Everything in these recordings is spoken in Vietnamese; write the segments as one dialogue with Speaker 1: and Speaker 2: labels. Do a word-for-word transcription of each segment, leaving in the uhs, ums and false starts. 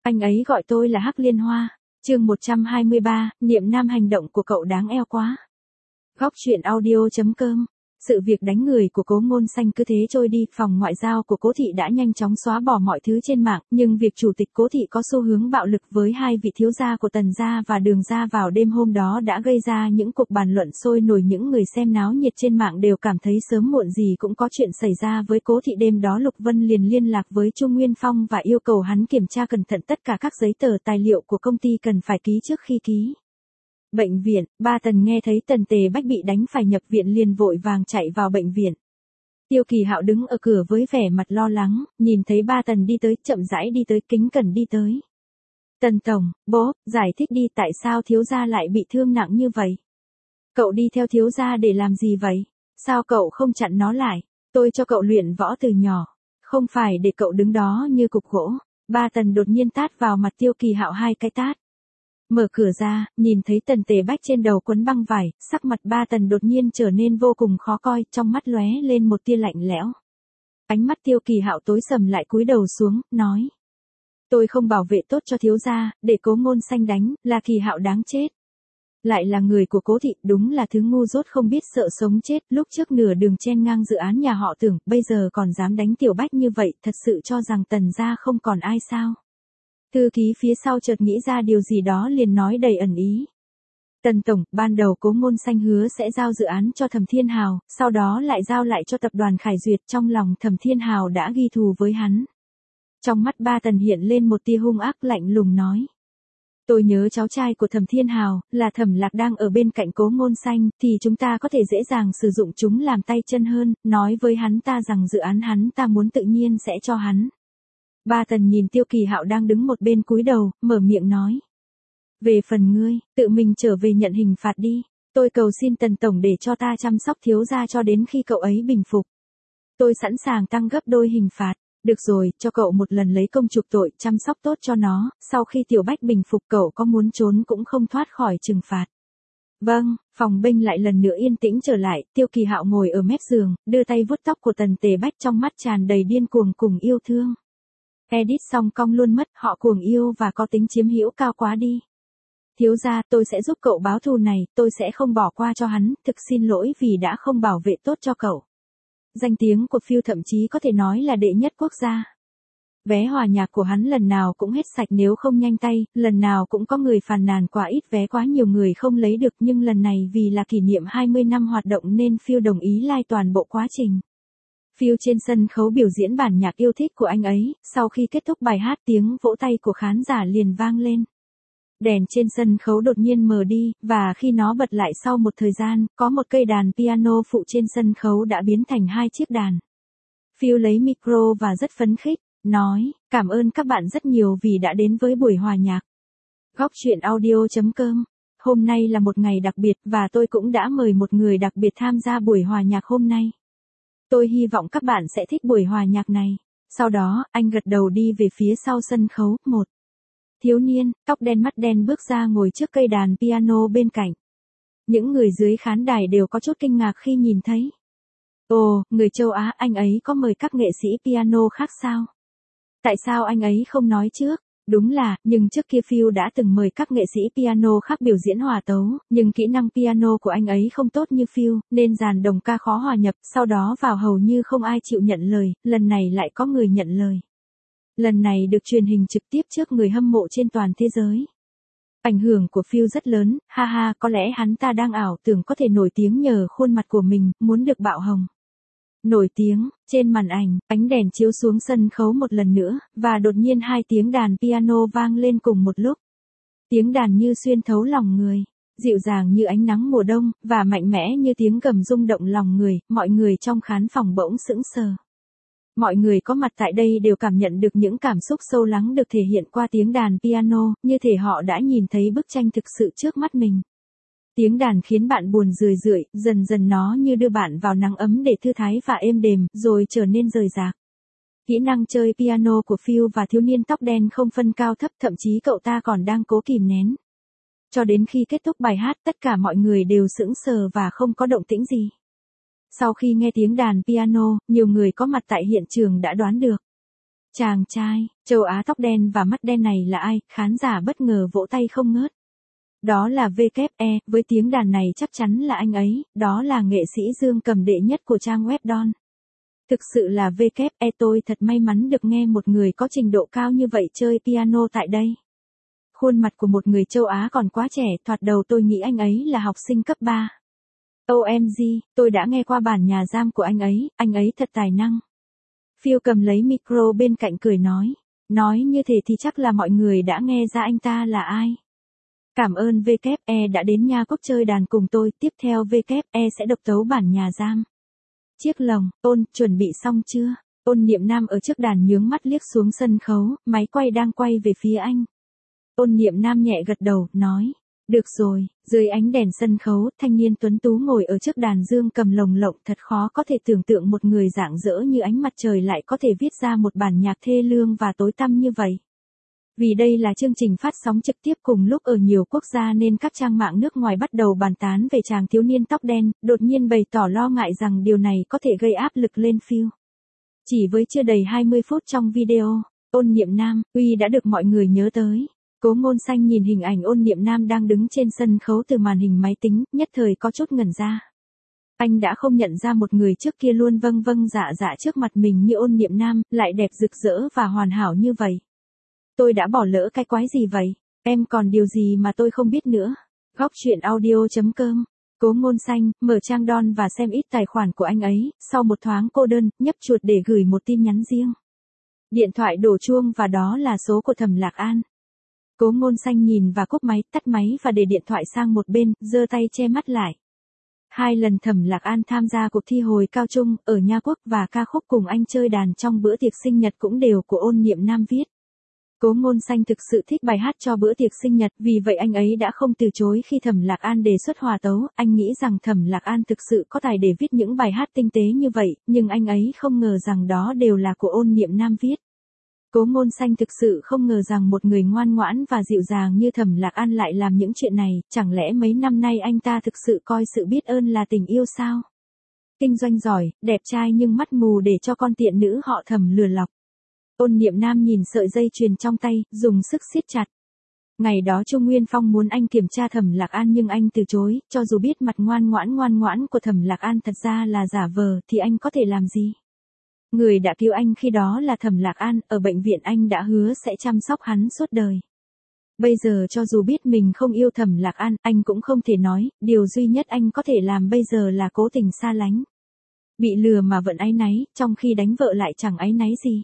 Speaker 1: Anh ấy gọi tôi là Hắc Liên Hoa. Chương một trăm hai mươi ba, niệm nam hành động của cậu đáng eo quá. Góc truyện audio chấm com. Sự việc đánh người của Cố Ngôn Xanh cứ thế trôi đi, phòng ngoại giao của Cố thị đã nhanh chóng xóa bỏ mọi thứ trên mạng, nhưng việc chủ tịch Cố thị có xu hướng bạo lực với hai vị thiếu gia của Tần gia và Đường gia vào đêm hôm đó đã gây ra những cuộc bàn luận sôi nổi. Những người xem náo nhiệt trên mạng đều cảm thấy sớm muộn gì cũng có chuyện xảy ra với Cố thị. Đêm đó Lục Vân liền liên lạc với Chu Nguyên Phong và yêu cầu hắn kiểm tra cẩn thận tất cả các giấy tờ tài liệu của công ty cần phải ký trước khi ký. Bệnh viện, ba Tần nghe thấy Tần Tề Bách bị đánh phải nhập viện liền vội vàng chạy vào bệnh viện. Tiêu Kỳ Hạo đứng ở cửa với vẻ mặt lo lắng, nhìn thấy ba Tần đi tới, chậm rãi đi tới, kính cẩn đi tới. Tần tổng, bố, giải thích đi, tại sao thiếu gia lại bị thương nặng như vậy? Cậu đi theo thiếu gia để làm gì vậy? Sao cậu không chặn nó lại? Tôi cho cậu luyện võ từ nhỏ, không phải để cậu đứng đó như cục gỗ. Ba Tần đột nhiên tát vào mặt Tiêu Kỳ Hạo hai cái tát. Mở cửa ra, nhìn thấy Tần Tề Bách trên đầu quấn băng vải, sắc mặt ba Tần đột nhiên trở nên vô cùng khó coi, trong mắt lóe lên một tia lạnh lẽo. Ánh mắt Tiêu Kỳ Hạo tối sầm lại, cúi đầu xuống, nói: Tôi không bảo vệ tốt cho thiếu gia, để Cố Ngôn Xanh đánh, là Kỳ Hạo đáng chết. Lại là người của Cố thị, đúng là thứ ngu dốt không biết sợ sống chết, lúc trước nửa đường chen ngang dự án nhà họ Tưởng, bây giờ còn dám đánh Tiểu Bách như vậy, thật sự cho rằng Tần gia không còn ai sao? Thư ký phía sau chợt nghĩ ra điều gì đó liền nói đầy ẩn ý. Tần tổng, ban đầu Cố Ngôn Xanh hứa sẽ giao dự án cho Thẩm Thiên Hào, sau đó lại giao lại cho tập đoàn Khải Duyệt, trong lòng Thẩm Thiên Hào đã ghi thù với hắn. Trong mắt ba Tần hiện lên một tia hung ác, lạnh lùng nói: Tôi nhớ cháu trai của Thẩm Thiên Hào, là Thẩm Lạc đang ở bên cạnh Cố Ngôn Xanh, thì chúng ta có thể dễ dàng sử dụng chúng làm tay chân hơn, nói với hắn ta rằng dự án hắn ta muốn tự nhiên sẽ cho hắn. Ba Tần nhìn Tiêu Kỳ Hạo đang đứng một bên cúi đầu, mở miệng nói: Về phần ngươi, tự mình trở về nhận hình phạt đi, tôi cầu xin Tần tổng để cho ta chăm sóc thiếu gia cho đến khi cậu ấy bình phục. Tôi sẵn sàng tăng gấp đôi hình phạt. Được rồi, cho cậu một lần lấy công chuộc tội, chăm sóc tốt cho nó, sau khi Tiểu Bách bình phục cậu có muốn trốn cũng không thoát khỏi trừng phạt. Vâng, phòng binh lại lần nữa yên tĩnh trở lại, Tiêu Kỳ Hạo ngồi ở mép giường, đưa tay vuốt tóc của Tần Tề Bách, trong mắt tràn đầy điên cuồng cùng yêu thương. Edit xong cong luôn mất, họ cuồng yêu và có tính chiếm hữu cao quá đi. Thiếu gia, tôi sẽ giúp cậu báo thù này, tôi sẽ không bỏ qua cho hắn, thực xin lỗi vì đã không bảo vệ tốt cho cậu. Danh tiếng của Phil thậm chí có thể nói là đệ nhất quốc gia. Vé hòa nhạc của hắn lần nào cũng hết sạch nếu không nhanh tay, lần nào cũng có người phàn nàn quá ít vé, quá nhiều người không lấy được, nhưng lần này vì là kỷ niệm hai mươi năm hoạt động nên Phil đồng ý live toàn bộ quá trình. Phil trên sân khấu biểu diễn bản nhạc yêu thích của anh ấy, sau khi kết thúc bài hát tiếng vỗ tay của khán giả liền vang lên. Đèn trên sân khấu đột nhiên mờ đi, và khi nó bật lại sau một thời gian, có một cây đàn piano phụ trên sân khấu đã biến thành hai chiếc đàn. Phil lấy micro và rất phấn khích, nói: Cảm ơn các bạn rất nhiều vì đã đến với buổi hòa nhạc. Góc truyện audio chấm com. Hôm nay là một ngày đặc biệt và tôi cũng đã mời một người đặc biệt tham gia buổi hòa nhạc hôm nay. Tôi hy vọng các bạn sẽ thích buổi hòa nhạc này. Sau đó, anh gật đầu đi về phía sau sân khấu. Một thiếu niên, tóc đen mắt đen bước ra ngồi trước cây đàn piano bên cạnh. Những người dưới khán đài đều có chút kinh ngạc khi nhìn thấy. Ồ, người châu Á, anh ấy có mời các nghệ sĩ piano khác sao? Tại sao anh ấy không nói trước? Đúng là, nhưng trước kia Phil đã từng mời các nghệ sĩ piano khác biểu diễn hòa tấu, nhưng kỹ năng piano của anh ấy không tốt như Phil, nên dàn đồng ca khó hòa nhập, sau đó vào hầu như không ai chịu nhận lời, lần này lại có người nhận lời. Lần này được truyền hình trực tiếp trước người hâm mộ trên toàn thế giới. Ảnh hưởng của Phil rất lớn, ha ha, có lẽ hắn ta đang ảo tưởng có thể nổi tiếng nhờ khuôn mặt của mình, muốn được bạo hồng. Nổi tiếng, trên màn ảnh, ánh đèn chiếu xuống sân khấu một lần nữa, và đột nhiên hai tiếng đàn piano vang lên cùng một lúc. Tiếng đàn như xuyên thấu lòng người, dịu dàng như ánh nắng mùa đông, và mạnh mẽ như tiếng gầm rung động lòng người, mọi người trong khán phòng bỗng sững sờ. Mọi người có mặt tại đây đều cảm nhận được những cảm xúc sâu lắng được thể hiện qua tiếng đàn piano, như thể họ đã nhìn thấy bức tranh thực sự trước mắt mình. Tiếng đàn khiến bạn buồn rười rượi, dần dần nó như đưa bạn vào nắng ấm để thư thái và êm đềm, rồi trở nên rời rạc. Kỹ năng chơi piano của Phil và thiếu niên tóc đen không phân cao thấp, thậm chí cậu ta còn đang cố kìm nén. Cho đến khi kết thúc bài hát, tất cả mọi người đều sững sờ và không có động tĩnh gì. Sau khi nghe tiếng đàn piano, nhiều người có mặt tại hiện trường đã đoán được. Chàng trai, châu Á tóc đen và mắt đen này là ai? Khán giả bất ngờ vỗ tay không ngớt. Đó là vê kép e, với tiếng đàn này chắc chắn là anh ấy, đó là nghệ sĩ dương cầm đệ nhất của trang web Don. Thực sự là vê kép e, tôi thật may mắn được nghe một người có trình độ cao như vậy chơi piano tại đây. Khuôn mặt của một người châu Á còn quá trẻ, thoạt đầu tôi nghĩ anh ấy là học sinh cấp ba. ô em giê, tôi đã nghe qua bản nhà giam của anh ấy, anh ấy thật tài năng. Phil cầm lấy micro bên cạnh cười nói. Nói như thế thì chắc là mọi người đã nghe ra anh ta là ai. Cảm ơn vê kép e đã đến Nha Quốc chơi đàn cùng tôi, tiếp theo vê kép e sẽ độc tấu bản nhà giam. Chiếc lồng, Ôn, chuẩn bị xong chưa? Ôn Niệm Nam ở trước đàn nhướng mắt liếc xuống sân khấu, máy quay đang quay về phía anh. Ôn Niệm Nam nhẹ gật đầu, nói. Được rồi, dưới ánh đèn sân khấu, thanh niên tuấn tú ngồi ở trước đàn dương cầm lồng lộng, thật khó có thể tưởng tượng một người rạng rỡ như ánh mặt trời lại có thể viết ra một bản nhạc thê lương và tối tăm như vậy. Vì đây là chương trình phát sóng trực tiếp cùng lúc ở nhiều quốc gia nên các trang mạng nước ngoài bắt đầu bàn tán về chàng thiếu niên tóc đen, đột nhiên bày tỏ lo ngại rằng điều này có thể gây áp lực lên Phil. Chỉ với chưa đầy hai mươi phút trong video, Ôn Niệm Nam, uy đã được mọi người nhớ tới. Cố Ngôn Xanh nhìn hình ảnh Ôn Niệm Nam đang đứng trên sân khấu từ màn hình máy tính, nhất thời có chút ngẩn ra. Anh đã không nhận ra một người trước kia luôn vâng vâng dạ dạ trước mặt mình như Ôn Niệm Nam, lại đẹp rực rỡ và hoàn hảo như vậy. Tôi đã bỏ lỡ cái quái gì vậy? Em còn điều gì mà tôi không biết nữa? Góc truyện audio chấm com. Cố Ngôn Xanh, mở trang Don và xem ít tài khoản của anh ấy, sau một thoáng cô đơn, nhấp chuột để gửi một tin nhắn riêng. Điện thoại đổ chuông và đó là số của Thẩm Lạc An. Cố Ngôn Xanh nhìn và cúp máy, tắt máy và để điện thoại sang một bên, giơ tay che mắt lại. Hai lần Thẩm Lạc An tham gia cuộc thi hồi cao trung ở Nha Quốc và ca khúc cùng anh chơi đàn trong bữa tiệc sinh nhật cũng đều của Ôn Niệm Nam viết. Cố Ngôn Xanh thực sự thích bài hát cho bữa tiệc sinh nhật, vì vậy anh ấy đã không từ chối khi Thẩm Lạc An đề xuất hòa tấu. Anh nghĩ rằng Thẩm Lạc An thực sự có tài để viết những bài hát tinh tế như vậy, nhưng anh ấy không ngờ rằng đó đều là của Ôn Niệm Nam viết. Cố Ngôn Xanh thực sự không ngờ rằng một người ngoan ngoãn và dịu dàng như Thẩm Lạc An lại làm những chuyện này, chẳng lẽ mấy năm nay anh ta thực sự coi sự biết ơn là tình yêu sao? Kinh doanh giỏi, đẹp trai nhưng mắt mù để cho con tiện nữ họ Thẩm lừa lọc. Ôn Niệm Nam nhìn sợi dây chuyền trong tay, dùng sức siết chặt. Ngày đó Trung Nguyên Phong muốn anh kiểm tra Thẩm Lạc An nhưng anh từ chối, cho dù biết mặt ngoan ngoãn ngoan ngoãn của Thẩm Lạc An thật ra là giả vờ thì anh có thể làm gì? Người đã cứu anh khi đó là Thẩm Lạc An, ở bệnh viện anh đã hứa sẽ chăm sóc hắn suốt đời. Bây giờ cho dù biết mình không yêu Thẩm Lạc An, anh cũng không thể nói, điều duy nhất anh có thể làm bây giờ là cố tình xa lánh. Bị lừa mà vẫn áy náy, trong khi đánh vợ lại chẳng áy náy gì.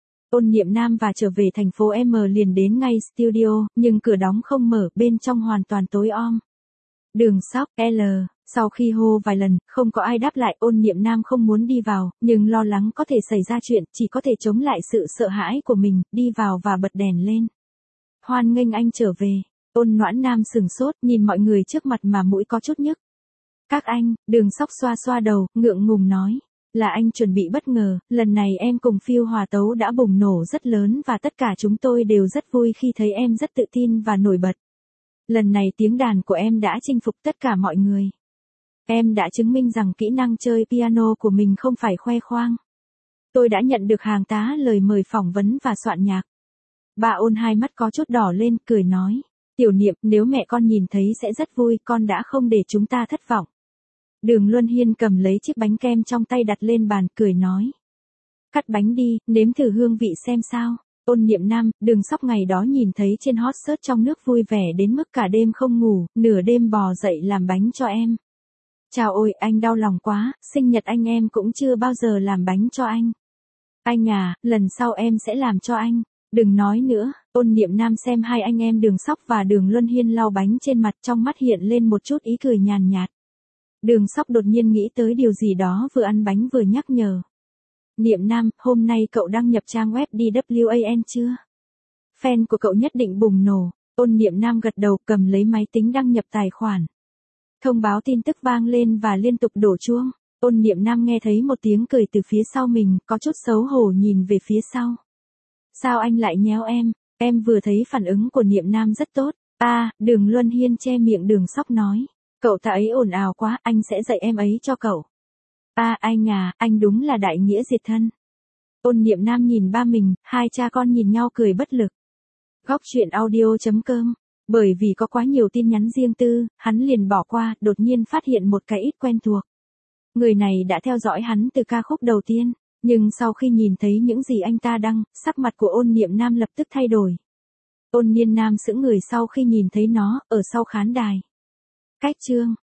Speaker 1: Ôn Niệm Nam và trở về thành phố M liền đến ngay studio, nhưng cửa đóng không mở, bên trong hoàn toàn tối om. Đường Sóc, L, sau khi hô vài lần, không có ai đáp lại. Ôn Niệm Nam không muốn đi vào, nhưng lo lắng có thể xảy ra chuyện, chỉ có thể chống lại sự sợ hãi của mình, đi vào và bật đèn lên. Hoan nghênh anh trở về. Ôn Noãn Nam sừng sốt, nhìn mọi người trước mặt mà mũi có chút nhức. Các anh, Đường Sóc xoa xoa đầu, ngượng ngùng nói. Là anh chuẩn bị bất ngờ, lần này em cùng Phil hòa tấu đã bùng nổ rất lớn và tất cả chúng tôi đều rất vui khi thấy em rất tự tin và nổi bật. Lần này tiếng đàn của em đã chinh phục tất cả mọi người. Em đã chứng minh rằng kỹ năng chơi piano của mình không phải khoe khoang. Tôi đã nhận được hàng tá lời mời phỏng vấn và soạn nhạc. Bà Ôn hai mắt có chút đỏ lên, cười nói. Tiểu Niệm, nếu mẹ con nhìn thấy sẽ rất vui, con đã không để chúng ta thất vọng. Đường Luân Hiên cầm lấy chiếc bánh kem trong tay đặt lên bàn, cười nói. Cắt bánh đi, nếm thử hương vị xem sao. Ôn Niệm Nam, Đường Sóc ngày đó nhìn thấy trên hot search trong nước vui vẻ đến mức cả đêm không ngủ, nửa đêm bò dậy làm bánh cho em. Chào ôi, anh đau lòng quá, sinh nhật anh em cũng chưa bao giờ làm bánh cho anh. Anh à, lần sau em sẽ làm cho anh. Đừng nói nữa. Ôn Niệm Nam xem hai anh em Đường Sóc và Đường Luân Hiên lau bánh trên mặt, trong mắt hiện lên một chút ý cười nhàn nhạt. Đường Sóc đột nhiên nghĩ tới điều gì đó, vừa ăn bánh vừa nhắc nhở. Niệm Nam, hôm nay cậu đăng nhập trang web đê vê a en chưa? Fan của cậu nhất định bùng nổ. Ôn Niệm Nam gật đầu, cầm lấy máy tính đăng nhập tài khoản. Thông báo tin tức vang lên và liên tục đổ chuông. Ôn Niệm Nam nghe thấy một tiếng cười từ phía sau mình, có chút xấu hổ nhìn về phía sau. Sao anh lại nhéo em? Em vừa thấy phản ứng của Niệm Nam rất tốt. À, Đường Luân Hiên che miệng Đường Sóc nói. Cậu ta ấy ồn ào quá, anh sẽ dạy em ấy cho cậu. À, anh à, anh đúng là đại nghĩa diệt thân. Ôn Niệm Nam nhìn ba mình, hai cha con nhìn nhau cười bất lực. Góc chuyện audio.com. Bởi vì có quá nhiều tin nhắn riêng tư, hắn liền bỏ qua, đột nhiên phát hiện một cái ít quen thuộc. Người này đã theo dõi hắn từ ca khúc đầu tiên, nhưng sau khi nhìn thấy những gì anh ta đăng, sắc mặt của Ôn Niệm Nam lập tức thay đổi. Ôn Niên Nam sững người sau khi nhìn thấy nó, ở sau khán đài. Cách chương.